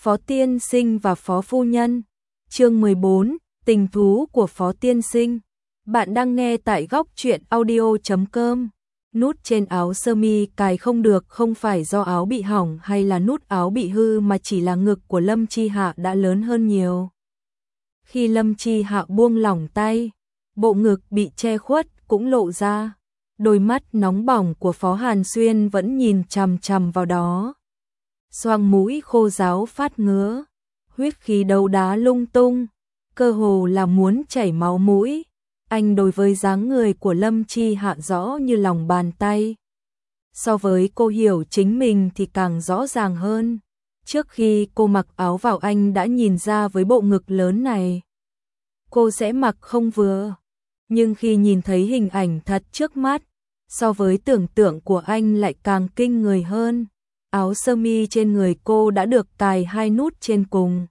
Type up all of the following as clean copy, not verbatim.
Phó tiên sinh và phó phu nhân. Chương 14, tình thú của phó tiên sinh. Bạn đang nghe tại góc truyện audio.com. Nút trên áo sơ mi cài không được không phải do áo bị hỏng hay là nút áo bị hư mà chỉ là ngực của Lâm Chi Hạ đã lớn hơn nhiều. Khi Lâm Chi Hạ buông lỏng tay, bộ ngực bị che khuất cũng lộ ra. Đôi mắt nóng bỏng của Phó Hàn Xuyên vẫn nhìn chằm chằm vào đó. Xoang mũi khô ráo phát ngứa, huyết khí đấu đá lung tung, cơ hồ là muốn chảy máu mũi. Anh đối với dáng người của Lâm Chi Hạ rõ như lòng bàn tay. So với cô hiểu chính mình thì càng rõ ràng hơn. Trước khi cô mặc áo vào anh đã nhìn ra với bộ ngực lớn này cô sẽ mặc không vừa. Nhưng khi nhìn thấy hình ảnh thật trước mắt, so với tưởng tượng của anh lại càng kinh người hơn. Áo sơ mi trên người cô đã được cài 2 nút trên cùng,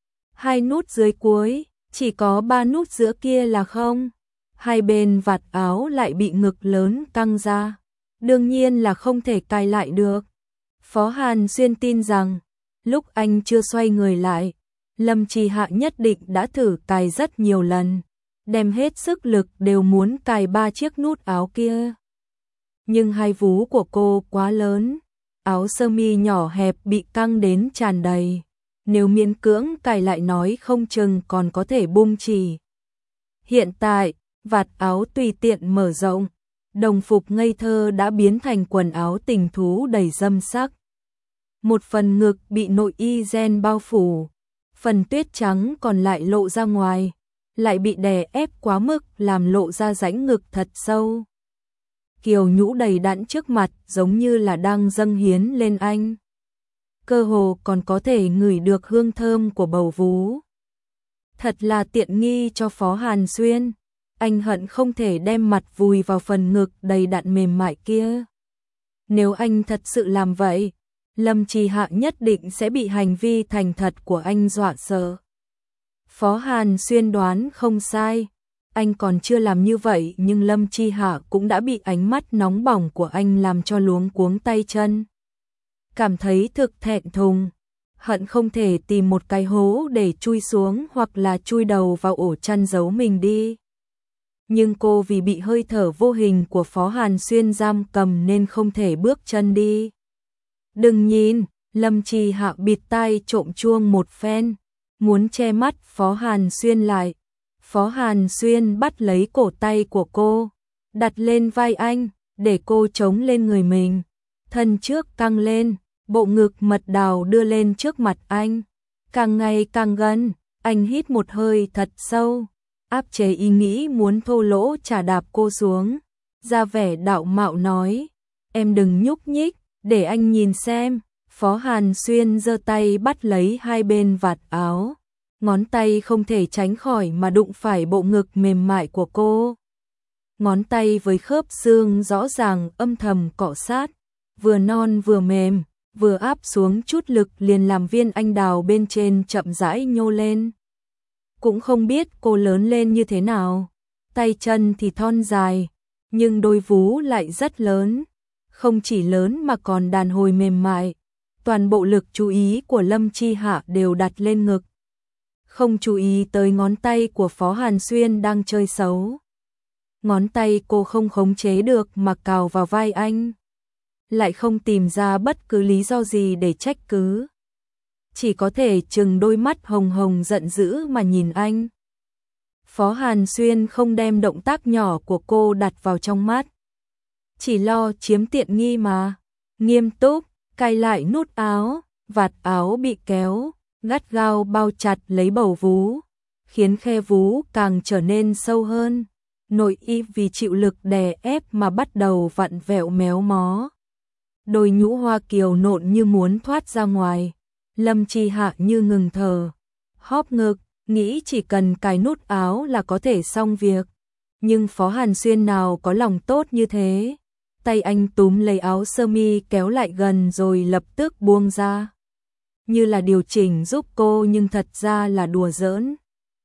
2 nút dưới cuối, chỉ có 3 nút giữa kia là không. Hai bên vạt áo lại bị ngực lớn căng ra, đương nhiên là không thể cài lại được. Phó Hàn Xuyên tin rằng, lúc anh chưa xoay người lại, Lâm Chi Hạ nhất định đã thử cài rất nhiều lần, đem hết sức lực đều muốn cài 3 chiếc nút áo kia. Nhưng hai vú của cô quá lớn, áo sơ mi nhỏ hẹp bị căng đến tràn đầy, nếu miễn cưỡng cài lại nói không chừng còn có thể bung chỉ. Hiện tại, vạt áo tùy tiện mở rộng, đồng phục ngây thơ đã biến thành quần áo tình thú đầy dâm sắc. Một phần ngực bị nội y ren bao phủ, phần tuyết trắng còn lại lộ ra ngoài, lại bị đè ép quá mức làm lộ ra rãnh ngực thật sâu. Kiều nhũ đầy đặn trước mặt giống như là đang dâng hiến lên anh. Cơ hồ còn có thể ngửi được hương thơm của bầu vú. Thật là tiện nghi cho Phó Hàn Xuyên. Anh hận không thể đem mặt vùi vào phần ngực đầy đặn mềm mại kia. Nếu anh thật sự làm vậy, Lâm Chi Hạ nhất định sẽ bị hành vi thành thật của anh dọa sợ. Phó Hàn Xuyên đoán không sai. Anh còn chưa làm như vậy nhưng Lâm Chi Hạ cũng đã bị ánh mắt nóng bỏng của anh làm cho luống cuống tay chân. Cảm thấy thực thẹn thùng, hận không thể tìm một cái hố để chui xuống hoặc là chui đầu vào ổ chăn giấu mình đi. Nhưng cô vì bị hơi thở vô hình của Phó Hàn Xuyên giam cầm nên không thể bước chân đi. Đừng nhìn, Lâm Chi Hạ bịt tai trộm chuông một phen, muốn che mắt Phó Hàn Xuyên lại. Phó Hàn Xuyên bắt lấy cổ tay của cô, đặt lên vai anh, để cô chống lên người mình. Thân trước căng lên, bộ ngực mật đào đưa lên trước mặt anh. Càng ngày càng gần, anh hít một hơi thật sâu, áp chế ý nghĩ muốn thô lỗ chà đạp cô xuống. Ra vẻ đạo mạo nói, em đừng nhúc nhích, để anh nhìn xem. Phó Hàn Xuyên giơ tay bắt lấy hai bên vạt áo. Ngón tay không thể tránh khỏi mà đụng phải bộ ngực mềm mại của cô. Ngón tay với khớp xương rõ ràng âm thầm cọ sát, vừa non vừa mềm, vừa áp xuống chút lực liền làm viên anh đào bên trên chậm rãi nhô lên. Cũng không biết cô lớn lên như thế nào, tay chân thì thon dài, nhưng đôi vú lại rất lớn, không chỉ lớn mà còn đàn hồi mềm mại. Toàn bộ lực chú ý của Lâm Chi Hạ đều đặt lên ngực, không chú ý tới ngón tay của Phó Hàn Xuyên đang chơi xấu. Ngón tay cô không khống chế được mà cào vào vai anh, lại không tìm ra bất cứ lý do gì để trách cứ. Chỉ có thể trừng đôi mắt hồng hồng giận dữ mà nhìn anh. Phó Hàn Xuyên không đem động tác nhỏ của cô đặt vào trong mắt, chỉ lo chiếm tiện nghi mà. Nghiêm túc, cài lại nút áo, vạt áo bị kéo gắt gao bao chặt lấy bầu vú, khiến khe vú càng trở nên sâu hơn. Nội y vì chịu lực đè ép mà bắt đầu vặn vẹo méo mó. Đôi nhũ hoa kiều nộn như muốn thoát ra ngoài. Lâm Chi Hạ như ngừng thở, hóp ngực, nghĩ chỉ cần cài nút áo là có thể xong việc. Nhưng Phó Hàn Xuyên nào có lòng tốt như thế. Tay anh túm lấy áo sơ mi kéo lại gần rồi lập tức buông ra. Như là điều chỉnh giúp cô nhưng thật ra là đùa giỡn.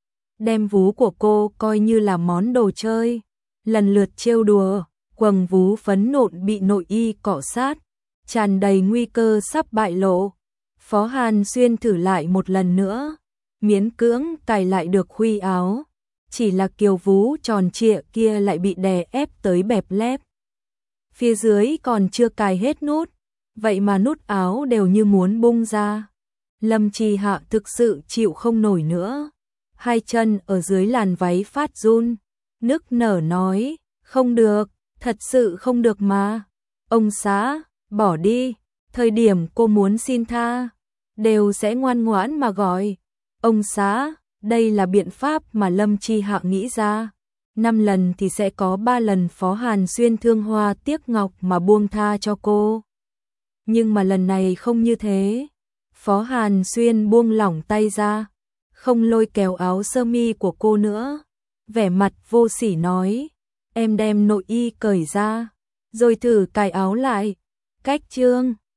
Đem vú của cô coi như là món đồ chơi, lần lượt trêu đùa, quầng vú phấn nộn bị nội y cọ sát, tràn đầy nguy cơ sắp bại lộ. Phó Hàn Xuyên thử lại một lần nữa, miễn cưỡng cài lại được khuy áo, chỉ là kiều vú tròn trịa kia lại bị đè ép tới bẹp lép. Phía dưới còn chưa cài hết nút, vậy mà nút áo đều như muốn bung ra. Lâm Trì Hạ thực sự chịu không nổi nữa, hai chân ở dưới làn váy phát run, nức nở nói, không được, thật sự không được mà. Ông xã, bỏ đi, thời điểm cô muốn xin tha, đều sẽ ngoan ngoãn mà gọi. Ông xã, đây là biện pháp mà Lâm Chi Hạ nghĩ ra. 5 lần thì sẽ có 3 lần Phó Hàn Xuyên thương hoa tiếc ngọc mà buông tha cho cô. Nhưng mà lần này không như thế. Phó Hàn Xuyên buông lỏng tay ra, không lôi kéo áo sơ mi của cô nữa. Vẻ mặt vô sỉ nói, em đem nội y cởi ra, rồi thử cài áo lại. Cách chương